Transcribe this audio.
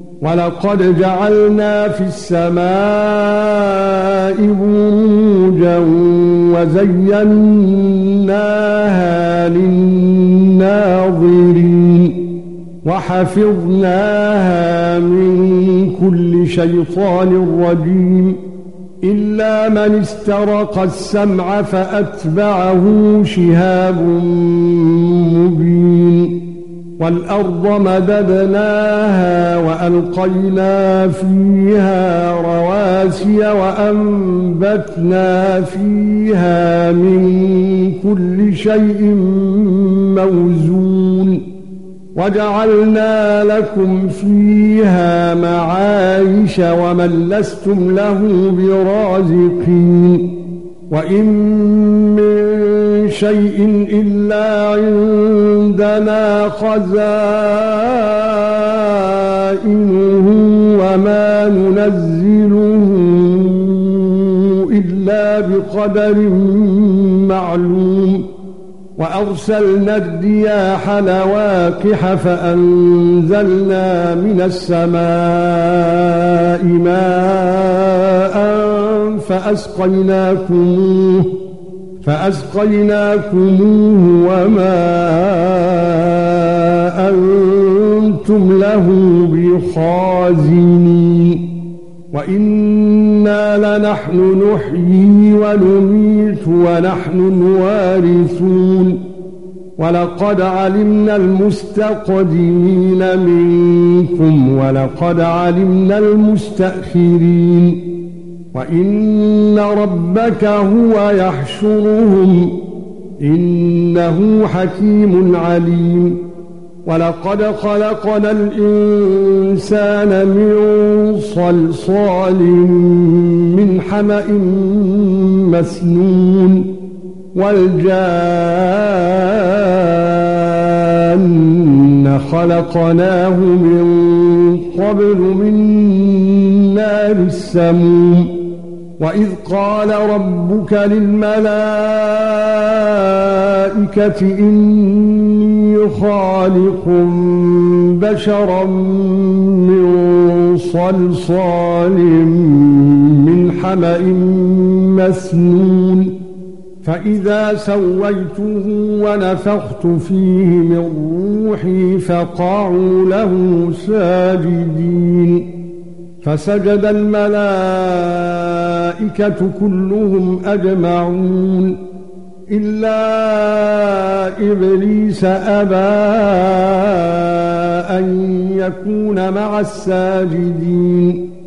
وَلَقَدْ جَعَلْنَا فِي السَّمَاءِ بُرُوجًا وَزَيَّنَّاهَا لِلنَّاظِرِينَ وَحَفِظْنَاهَا مِنْ كُلِّ شَيْطَانٍ رَجِيمٍ إِلَّا مَنِ اسْتَرَقَ السَّمْعَ فَأَتْبَعَهُ شِهَابٌ مُبِينٌ وَالْأَرْضَ مَدَدْنَاهَا وَأَلْقَيْنَا فِيهَا رَوَاسِيَ وَأَنبَتْنَا فِيهَا مِنْ كُلِّ شَيْءٍ مَّوْزُونٍ وَجَعَلْنَا لَكُمْ فِيهَا مَعَايِشَ وَمَن لَّسْتُمْ لَهُ بِرَازِقِينَ وَإِن مِّن شَيْءٍ إِلَّا عِندَنَا خَزَائِنُهُ وَمَا نُنَزِّلُهُ إِلَّا بِقَدَرٍ مَّعْلُومٍ وَأَرْسَلْنَا الرِّيَاحَ لَوَاقِحَ فَأَنزَلْنَا مِنَ السَّمَاءِ مَاءً فَأَسْقَيْنَاكُمُوهُ وَمَا أَنْتُمْ لَهُ بِخَازِنِينَ وَإِنَّا لَنَحْنُ نُحْيِي وَنُمِيتُ وَنَحْنُ الْوَارِثُونَ وَلَقَدْ عَلِمْنَا الْمُسْتَقْدِمِينَ مِنكُمْ وَلَقَدْ عَلِمْنَا الْمُسْتَأْخِرِينَ وَإِنَّ رَبَّكَ هُوَ يَحْشُرُهُمْ إِنَّهُ حَكِيمٌ عَلِيمٌ وَلَقَدْ خَلَقْنَا الْإِنسَانَ مِنْ صَلْصَالٍ مِنْ حَمَإٍ مَسْنُونٍ وَالْجَانَّ خَلَقْنَاهُ مِنْ قَبْلُ مِنْ نَارِ السَّمُومِ وَإِذْ قَالَ رَبُّكَ لِلْمَلَائِكَةِ إِنِّي خَالِقٌ بَشَرًا مِنْ صَلْصَالٍ مِنْ حَمَإٍ مَسْنُونٍ فَإِذَا سَوَّيْتُهُ وَنَفَخْتُ فِيهِ مِنْ رُوحِي فَقَعُوا لَهُ سَاجِدِينَ فَسَجَدَ الْمَلَائِكَةُ كُلُّهُمْ أَجْمَعُونَ إِلَّا إِبْلِيسَ أَبَى أَن يَكُونَ مَعَ السَّاجِدِينَ